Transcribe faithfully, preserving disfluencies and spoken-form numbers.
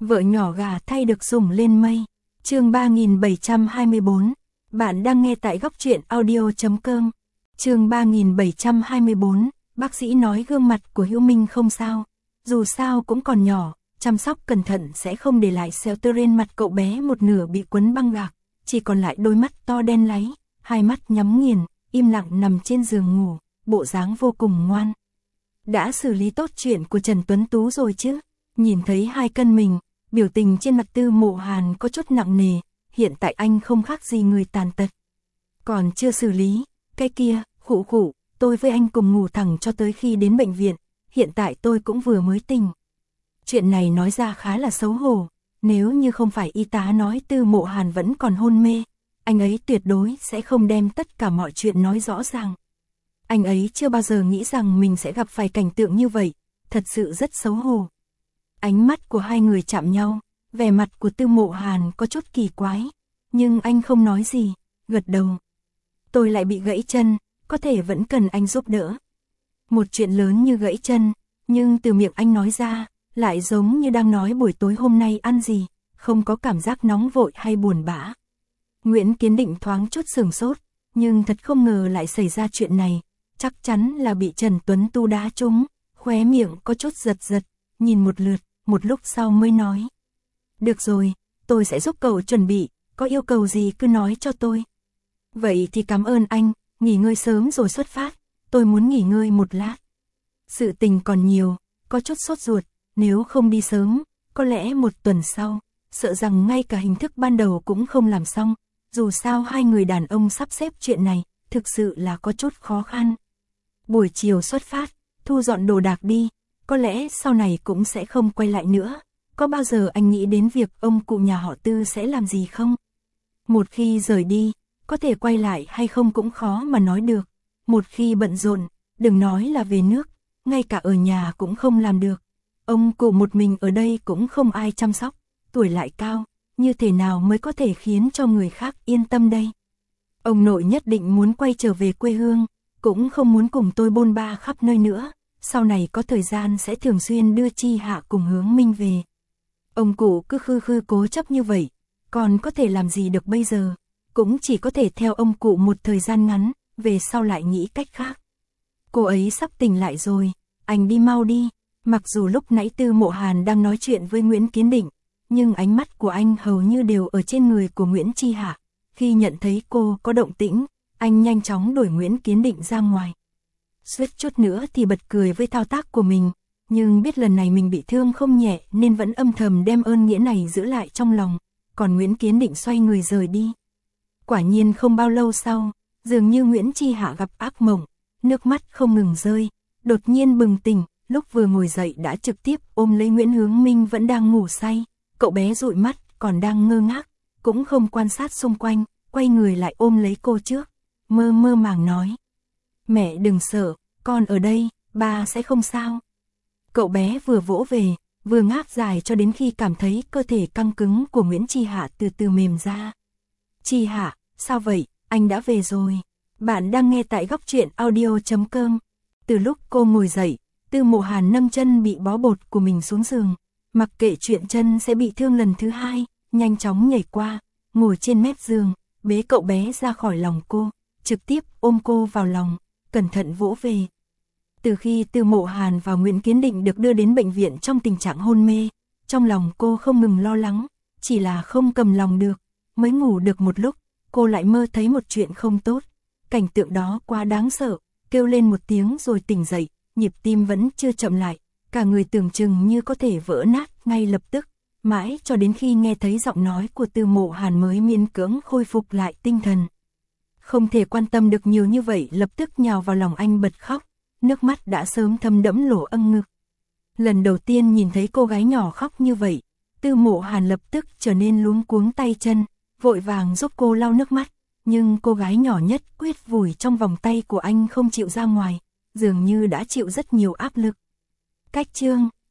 Vợ nhỏ gà thay được sủng lên mây. Chương ba nghìn bảy trăm hai mươi bốn. Bạn đang nghe tại góc truyện audio chấm com. Chương ba nghìn bảy trăm hai mươi bốn. Bác sĩ nói gương mặt của Hữu Minh không sao. Dù sao cũng còn nhỏ, chăm sóc cẩn thận sẽ không để lại sẹo tơ trên mặt cậu bé một nửa bị quấn băng gạc, chỉ còn lại đôi mắt to đen láy, hai mắt nhắm nghiền, im lặng nằm trên giường ngủ, bộ dáng vô cùng ngoan. Đã xử lý tốt chuyện của Trần Tuấn Tú rồi chứ? Nhìn thấy hai cân mình, biểu tình trên mặt Tư Mộ Hàn có chút nặng nề, hiện tại anh không khác gì người tàn tật. Còn chưa xử lý, cái kia, khụ khụ, tôi với anh cùng ngủ thẳng cho tới khi đến bệnh viện, hiện tại tôi cũng vừa mới tỉnh. Chuyện này nói ra khá là xấu hổ, nếu như không phải y tá nói Tư Mộ Hàn vẫn còn hôn mê, anh ấy tuyệt đối sẽ không đem tất cả mọi chuyện nói rõ ràng. Anh ấy chưa bao giờ nghĩ rằng mình sẽ gặp phải cảnh tượng như vậy, thật sự rất xấu hổ. Ánh mắt của hai người chạm nhau, vẻ mặt của Tư Mộ Hàn có chút kỳ quái, nhưng anh không nói gì, gật đầu. Tôi lại bị gãy chân, có thể vẫn cần anh giúp đỡ. Một chuyện lớn như gãy chân, nhưng từ miệng anh nói ra, lại giống như đang nói buổi tối hôm nay ăn gì, không có cảm giác nóng vội hay buồn bã. Nguyễn Kiến Định thoáng chút sửng sốt, nhưng thật không ngờ lại xảy ra chuyện này, chắc chắn là bị Trần Tuấn Tú đá trúng, khóe miệng có chút giật giật, nhìn một lượt, một lúc sau mới nói. Được rồi, tôi sẽ giúp cậu chuẩn bị, có yêu cầu gì cứ nói cho tôi. Vậy thì cảm ơn anh, nghỉ ngơi sớm rồi xuất phát, tôi muốn nghỉ ngơi một lát. Sự tình còn nhiều, có chút sốt ruột, nếu không đi sớm, có lẽ một tuần sau, sợ rằng ngay cả hình thức ban đầu cũng không làm xong, dù sao hai người đàn ông sắp xếp chuyện này, thực sự là có chút khó khăn. Buổi chiều xuất phát, thu dọn đồ đạc đi, có lẽ sau này cũng sẽ không quay lại nữa. Có bao giờ anh nghĩ đến việc ông cụ nhà họ Tư sẽ làm gì không? Một khi rời đi, có thể quay lại hay không cũng khó mà nói được. Một khi bận rộn, đừng nói là về nước, ngay cả ở nhà cũng không làm được. Ông cụ một mình ở đây cũng không ai chăm sóc, tuổi lại cao, như thế nào mới có thể khiến cho người khác yên tâm đây? Ông nội nhất định muốn quay trở về quê hương, cũng không muốn cùng tôi bôn ba khắp nơi nữa, sau này có thời gian sẽ thường xuyên đưa Chi Hạ cùng Hướng Minh về. Ông cụ cứ khư khư cố chấp như vậy, còn có thể làm gì được bây giờ, cũng chỉ có thể theo ông cụ một thời gian ngắn, về sau lại nghĩ cách khác. Cô ấy sắp tỉnh lại rồi, anh đi mau đi. Mặc dù lúc nãy Tư Mộ Hàn đang nói chuyện với Nguyễn Kiến Định, nhưng ánh mắt của anh hầu như đều ở trên người của Nguyễn Chi Hạ. Khi nhận thấy cô có động tĩnh, anh nhanh chóng đuổi Nguyễn Kiến Định ra ngoài. Suýt chút nữa thì bật cười với thao tác của mình, nhưng biết lần này mình bị thương không nhẹ nên vẫn âm thầm đem ơn nghĩa này giữ lại trong lòng, còn Nguyễn Kiến Định xoay người rời đi. Quả nhiên không bao lâu sau, dường như Nguyễn Chi Hạ gặp ác mộng, nước mắt không ngừng rơi, đột nhiên bừng tỉnh, lúc vừa ngồi dậy đã trực tiếp ôm lấy Nguyễn Hướng Minh vẫn đang ngủ say, cậu bé dụi mắt, còn đang ngơ ngác, cũng không quan sát xung quanh, quay người lại ôm lấy cô trước, mơ mơ màng nói. Mẹ đừng sợ, con ở đây, ba sẽ không sao. Cậu bé vừa vỗ về, vừa ngáp dài cho đến khi cảm thấy cơ thể căng cứng của Nguyễn Chi Hạ từ từ mềm ra. Chi Hạ, sao vậy, anh đã về rồi. Bạn đang nghe tại góc truyện audio chấm com. Từ lúc cô ngồi dậy, Tư Mộ Hàn nâng chân bị bó bột của mình xuống giường, mặc kệ chuyện chân sẽ bị thương lần thứ hai, nhanh chóng nhảy qua, ngồi trên mép giường, bế cậu bé ra khỏi lòng cô, trực tiếp ôm cô vào lòng, cẩn thận vỗ về. Từ khi Tư Mộ Hàn và Nguyễn Kiến Định được đưa đến bệnh viện trong tình trạng hôn mê, trong lòng cô không ngừng lo lắng, chỉ là không cầm lòng được, mới ngủ được một lúc, cô lại mơ thấy một chuyện không tốt, cảnh tượng đó quá đáng sợ, kêu lên một tiếng rồi tỉnh dậy, nhịp tim vẫn chưa chậm lại, cả người tưởng chừng như có thể vỡ nát ngay lập tức, mãi cho đến khi nghe thấy giọng nói của Tư Mộ Hàn mới miễn cưỡng khôi phục lại tinh thần. Không thể quan tâm được nhiều như vậy, lập tức nhào vào lòng anh bật khóc, nước mắt đã sớm thấm đẫm lỗ âng ngực. Lần đầu tiên nhìn thấy cô gái nhỏ khóc như vậy, Tư Mộ Hàn lập tức trở nên luống cuống tay chân, vội vàng giúp cô lau nước mắt, nhưng cô gái nhỏ nhất quyết vùi trong vòng tay của anh không chịu ra ngoài, dường như đã chịu rất nhiều áp lực. Cách chương